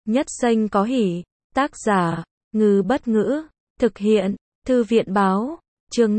Nhất danh có hỷ. Tác giả, Ngư Bất Ngữ. Thực hiện, Thư viện Báo. Chương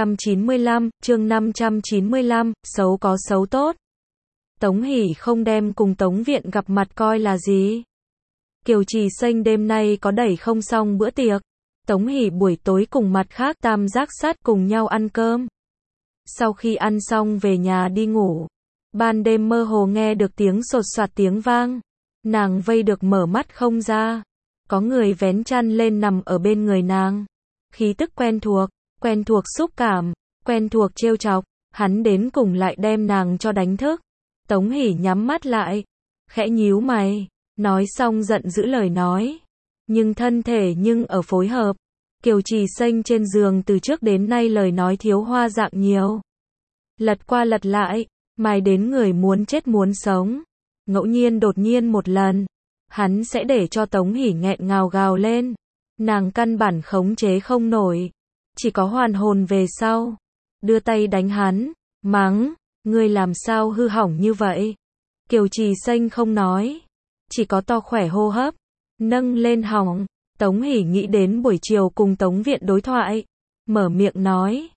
595, xấu có xấu tốt. Tống Hỷ không đem cùng Tống Viện gặp mặt coi là gì. Kiều Trì Xanh đêm nay có đẩy không xong bữa tiệc. Tống Hỷ buổi tối cùng mặt khác tam giác sát cùng nhau ăn cơm. Sau khi ăn xong về nhà đi ngủ. Ban đêm mơ hồ nghe được tiếng sột soạt tiếng vang. Nàng vây được mở mắt không ra. Có người vén chăn lên nằm ở bên người nàng. Khí tức quen thuộc xúc cảm, quen thuộc trêu chọc, hắn đến cùng lại đem nàng cho đánh thức. Tống Hỷ nhắm mắt lại, khẽ nhíu mày, nói xong giận dữ lời nói. Nhưng thân thể ở phối hợp. Kiều Trì Xanh trên giường từ trước đến nay lời nói thiếu hoa dạng nhiều. Lật qua lật lại, mài đến người muốn chết muốn sống. Ngẫu nhiên đột nhiên một lần, hắn sẽ để cho Tống Hỷ nghẹn ngào gào lên. Nàng căn bản khống chế không nổi. Chỉ có hoàn hồn về sau. Đưa tay đánh hắn, mắng, ngươi làm sao hư hỏng như vậy. Kiều Trì Xanh không nói. Chỉ có to khỏe hô hấp. Nâng lên họng. Tống Hỷ nghĩ đến buổi chiều cùng Tống Viện đối thoại. Mở miệng nói,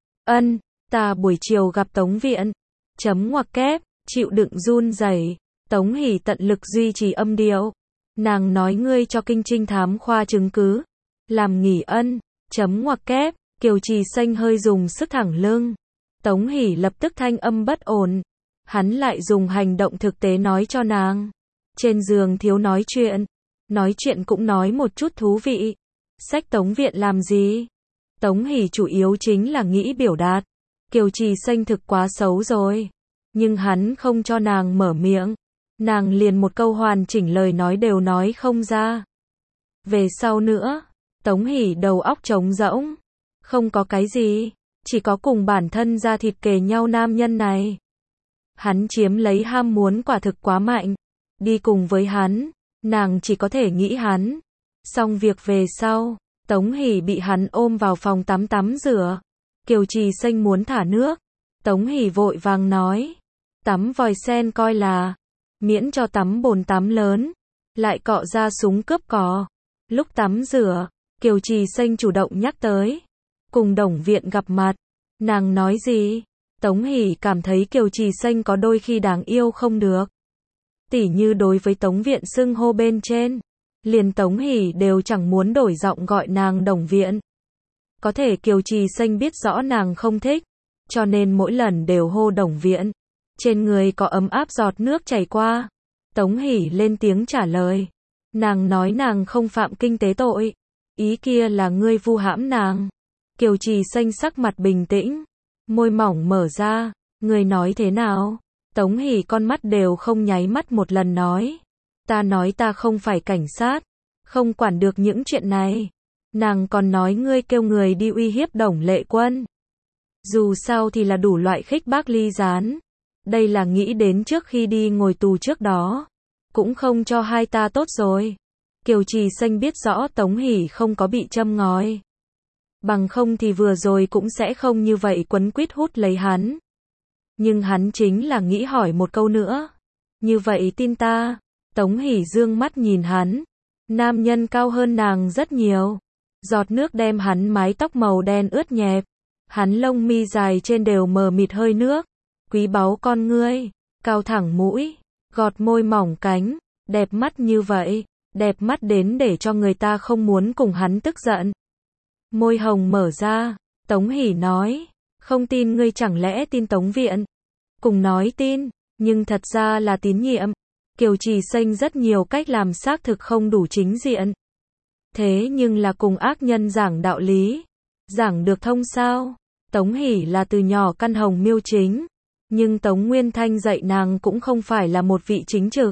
ta buổi chiều gặp Tống Viện. Chấm ngoặc kép, chịu đựng run rẩy. Tống Hỷ tận lực duy trì âm điệu. Nàng nói ngươi cho kinh trinh thám khoa chứng cứ. Làm nghỉ chấm ngoặc kép, Kiều Trì Xanh hơi dùng sức thẳng lưng. Tống Hỷ lập tức thanh âm bất ổn. Hắn lại dùng hành động thực tế nói cho nàng. Trên giường thiếu nói chuyện cũng nói một chút thú vị. Xách Tống Viện làm gì? Tống Hỷ chủ yếu chính là nghĩ biểu đạt. Kiều Trì Xanh thực quá xấu rồi. Nhưng hắn không cho nàng mở miệng. Nàng liền một câu hoàn chỉnh lời nói đều nói không ra. Về sau nữa, Tống Hỷ đầu óc trống rỗng. Không có cái gì, chỉ có cùng bản thân ra thịt kề nhau nam nhân này. Hắn chiếm lấy ham muốn quả thực quá mạnh. Đi cùng với hắn, nàng chỉ có thể nghĩ hắn. Xong việc về sau, Tống Hỷ bị hắn ôm vào phòng tắm rửa. Kiều Trì Xanh muốn thả nước. Tống Hỷ vội vàng nói, tắm vòi sen coi là, miễn cho tắm bồn tắm lớn. Lại cọ ra súng cướp cò. Lúc tắm rửa, Kiều Trì Xanh chủ động nhắc tới. Cùng Đồng Viện gặp mặt. Nàng nói gì? Tống Hỷ cảm thấy Kiều Trì Xanh có đôi khi đáng yêu không được. Tỉ như đối với Tống Viện xưng hô bên trên. Liền Tống Hỷ đều chẳng muốn đổi giọng gọi nàng Đồng Viện. Có thể Kiều Trì Xanh biết rõ nàng không thích. Cho nên mỗi lần đều hô Đồng Viện. Trên người có ấm áp giọt nước chảy qua. Tống Hỷ lên tiếng trả lời. Nàng nói nàng không phạm kinh tế tội. Ý kia là ngươi vu hãm nàng. Kiều Trì Xanh sắc mặt bình tĩnh. Môi mỏng mở ra. Ngươi nói thế nào? Tống Hỷ con mắt đều không nháy mắt một lần nói. Ta nói ta không phải cảnh sát. Không quản được những chuyện này. Nàng còn nói ngươi kêu người đi uy hiếp Đồng Lệ Quân. Dù sao thì là đủ loại khích bác ly gián. Đây là nghĩ đến trước khi đi ngồi tù trước đó. Cũng không cho hai ta tốt rồi. Kiều Trì Xanh biết rõ Tống Hỷ không có bị châm ngòi. Bằng không thì vừa rồi cũng sẽ không như vậy quấn quýt hút lấy hắn. Nhưng hắn chính là nghĩ hỏi một câu nữa. Như vậy tin ta. Tống Hỷ dương mắt nhìn hắn. Nam nhân cao hơn nàng rất nhiều. Giọt nước đem hắn mái tóc màu đen ướt nhẹp. Hắn lông mi dài trên đều mờ mịt hơi nước. Quý báu con ngươi. Cao thẳng mũi. Gọt môi mỏng cánh. Đẹp mắt như vậy. Đẹp mắt đến để cho người ta không muốn cùng hắn tức giận. Môi hồng mở ra. Tống Hỷ nói. Không tin ngươi chẳng lẽ tin Tống Viện. Cùng nói tin. Nhưng thật ra là tín nhiệm. Kiều Trì Xanh rất nhiều cách làm xác thực không đủ chính diện. Thế nhưng là cùng ác nhân giảng đạo lý. Giảng được thông sao. Tống Hỷ là từ nhỏ căn hồng miêu chính. Nhưng Tống Nguyên Thanh dạy nàng cũng không phải là một vị chính trực.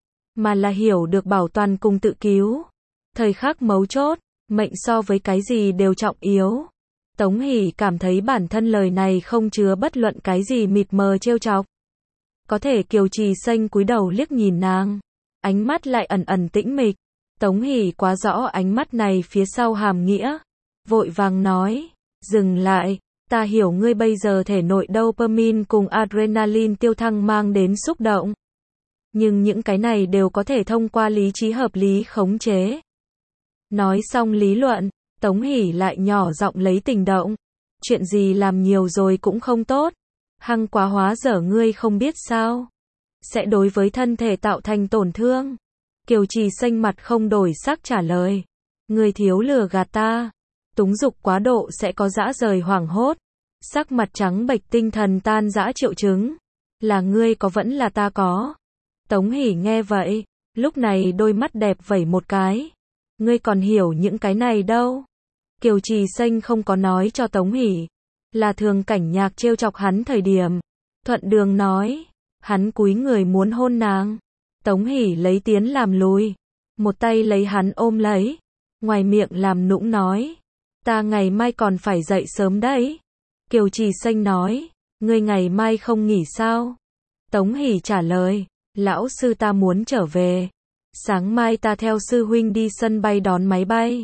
Mà là hiểu được bảo toàn cùng tự cứu. Thời khắc mấu chốt, mệnh so với cái gì đều trọng yếu. Tống Hỷ cảm thấy bản thân lời này không chứa bất luận cái gì mịt mờ trêu chọc. Có thể Kiều Trì Xanh cúi đầu liếc nhìn nàng. Ánh mắt lại ẩn ẩn tĩnh mịch. Tống Hỷ quá rõ ánh mắt này phía sau hàm nghĩa. Vội vàng nói, dừng lại. Ta hiểu ngươi bây giờ thể nội dopamine cùng adrenaline tiêu thăng mang đến xúc động. Nhưng những cái này đều có thể thông qua lý trí hợp lý khống chế. Nói xong lý luận, Tống Hỷ lại nhỏ giọng lấy tình động. Chuyện gì làm nhiều rồi cũng không tốt. Hăng quá hóa dở ngươi không biết sao. Sẽ đối với thân thể tạo thành tổn thương. Kiều Trì xanh mặt không đổi sắc trả lời. Ngươi thiếu lừa gạt ta. Túng dục quá độ sẽ có dã rời hoảng hốt. Sắc mặt trắng bệch tinh thần tan rã triệu chứng. Là ngươi có vẫn là ta có. Tống Hỷ nghe vậy, lúc này đôi mắt đẹp vẩy một cái. Ngươi còn hiểu những cái này đâu. Kiều Trì xanh không có nói cho Tống Hỷ. Là Thường Cảnh Nhạc trêu chọc hắn thời điểm. Thuận đường nói. Hắn cúi người muốn hôn nàng. Tống Hỷ lấy tiến làm lùi. Một tay lấy hắn ôm lấy. Ngoài miệng làm nũng nói. Ta ngày mai còn phải dậy sớm đấy. Kiều Trì xanh nói. Ngươi ngày mai không nghỉ sao? Tống Hỷ trả lời. Lão sư ta muốn trở về. Sáng mai ta theo sư huynh đi sân bay đón máy bay.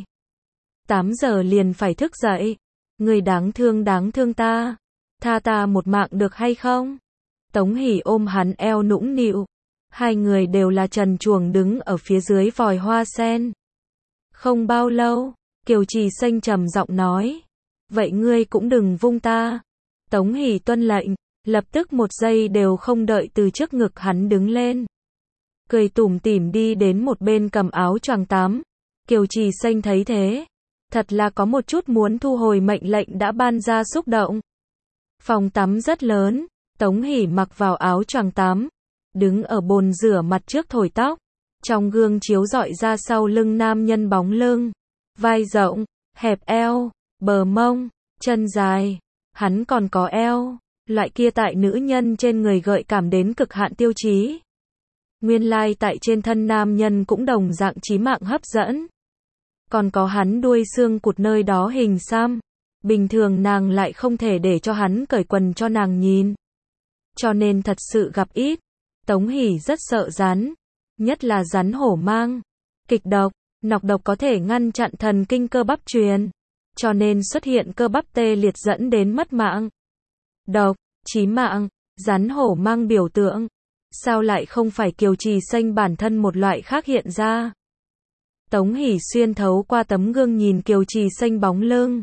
8 giờ liền phải thức dậy. Ngươi đáng thương ta. Tha ta một mạng được hay không? Tống Hỷ ôm hắn eo nũng nịu. Hai người đều là trần truồng đứng ở phía dưới vòi hoa sen. Không bao lâu, Kiều Trì xanh trầm giọng nói. Vậy ngươi cũng đừng vung ta. Tống Hỷ tuân lệnh, lập tức một giây đều không đợi từ trước ngực hắn đứng lên. Cười tủm tỉm đi đến một bên cầm áo choàng tắm. Kiều Trì xanh thấy thế. Thật là có một chút muốn thu hồi mệnh lệnh đã ban ra xúc động. Phòng tắm rất lớn. Tống Hỷ mặc vào áo choàng tắm. Đứng ở bồn rửa mặt trước thổi tóc. Trong gương chiếu rọi ra sau lưng nam nhân bóng lưng. Vai rộng, hẹp eo, bờ mông, chân dài. Hắn còn có eo. Loại kia tại nữ nhân trên người gợi cảm đến cực hạn tiêu chí. Nguyên lai tại trên thân nam nhân cũng đồng dạng chí mạng hấp dẫn. Còn có hắn đuôi xương cụt nơi đó hình xăm. Bình thường nàng lại không thể để cho hắn cởi quần cho nàng nhìn. Cho nên thật sự gặp ít. Tống Hỷ rất sợ rắn. Nhất là rắn hổ mang. Kịch độc, nọc độc có thể ngăn chặn thần kinh cơ bắp truyền. Cho nên xuất hiện cơ bắp tê liệt dẫn đến mất mạng. Độc, chí mạng, rắn hổ mang biểu tượng. Sao lại không phải Kiều Trì xanh bản thân một loại khác hiện ra? Tống Hỷ xuyên thấu qua tấm gương nhìn Kiều Trì xanh bóng lưng.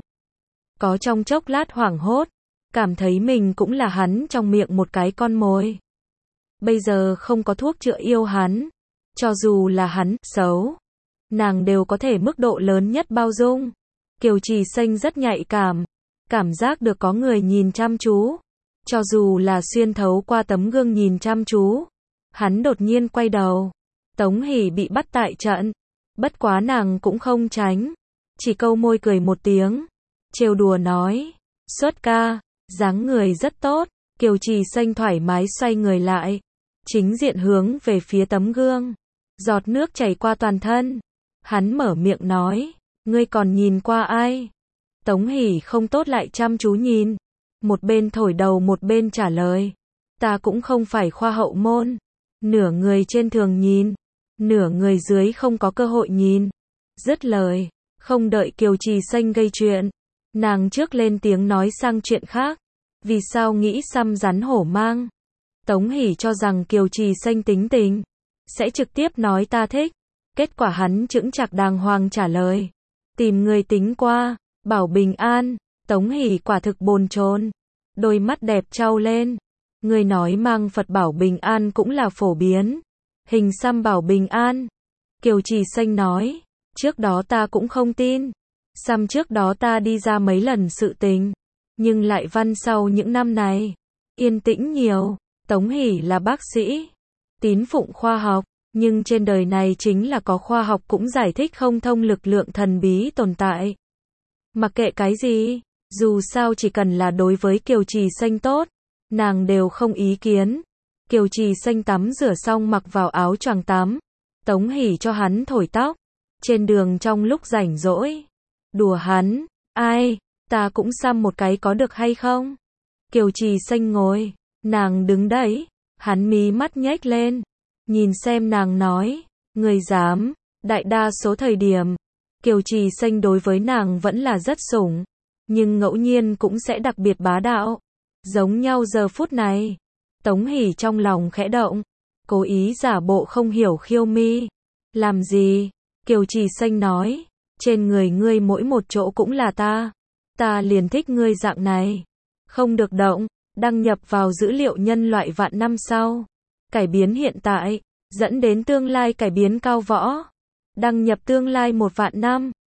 Có trong chốc lát hoảng hốt. Cảm thấy mình cũng là hắn trong miệng một cái con mồi. Bây giờ không có thuốc chữa yêu hắn. Cho dù là hắn xấu. Nàng đều có thể mức độ lớn nhất bao dung. Kiều Trì xanh rất nhạy cảm. Cảm giác được có người nhìn chăm chú. Cho dù là xuyên thấu qua tấm gương nhìn chăm chú. Hắn đột nhiên quay đầu. Tống Hỷ bị bắt tại trận. Bất quá nàng cũng không tránh. Chỉ câu môi cười một tiếng. Trêu đùa nói. Xuất ca, dáng người rất tốt. Kiều Trì xanh thoải mái xoay người lại. Chính diện hướng về phía tấm gương. Giọt nước chảy qua toàn thân. Hắn mở miệng nói. Ngươi còn nhìn qua ai? Tống Hỷ không tốt lại chăm chú nhìn. Một bên thổi đầu một bên trả lời. Ta cũng không phải khoa hậu môn. Nửa người trên thường nhìn. Nửa người dưới không có cơ hội nhìn. Dứt lời. Không đợi Kiều Trì xanh gây chuyện. Nàng trước lên tiếng nói sang chuyện khác. Vì sao nghĩ xăm rắn hổ mang? Tống Hỷ cho rằng Kiều Trì xanh tính tình. Sẽ trực tiếp nói ta thích. Kết quả hắn chững chạc đàng hoàng trả lời. Tìm người tính qua. Bảo bình an. Tống Hỷ quả thực bồn chồn. Đôi mắt đẹp trao lên. Người nói mang Phật bảo bình an cũng là phổ biến. Hình xăm bảo bình an. Kiều Trì xanh nói. Trước đó ta cũng không tin. Xăm trước đó ta đi ra mấy lần sự tình. Nhưng lại văn sau những năm này. Yên tĩnh nhiều. Tống Hỷ là bác sĩ. Tín phụng khoa học. Nhưng trên đời này chính là có khoa học cũng giải thích không thông lực lượng thần bí tồn tại. Mặc kệ cái gì. Dù sao chỉ cần là đối với Kiều Trì xanh tốt. Nàng đều không ý kiến. Kiều Trì xanh tắm rửa xong mặc vào áo choàng tắm. Tống Hỷ cho hắn thổi tóc. Trên đường trong lúc rảnh rỗi. Đùa hắn. Ai, ta cũng xăm một cái có được hay không? Kiều Trì xanh ngồi. Nàng đứng đấy. Hắn mí mắt nhếch lên. Nhìn xem nàng nói. Người dám. Đại đa số thời điểm. Kiều Trì xanh đối với nàng vẫn là rất sủng. Nhưng ngẫu nhiên cũng sẽ đặc biệt bá đạo. Giống nhau giờ phút này. Tống Hỷ trong lòng khẽ động. cố ý giả bộ không hiểu khiêu mi. Làm gì? Kiều Trì Xanh nói, trên người ngươi mỗi một chỗ cũng là ta liền thích ngươi dạng này. Không được động, đăng nhập vào dữ liệu nhân loại vạn năm sau. Cải biến hiện tại, dẫn đến tương lai cải biến cao võ. Đăng nhập tương lai 1 vạn năm.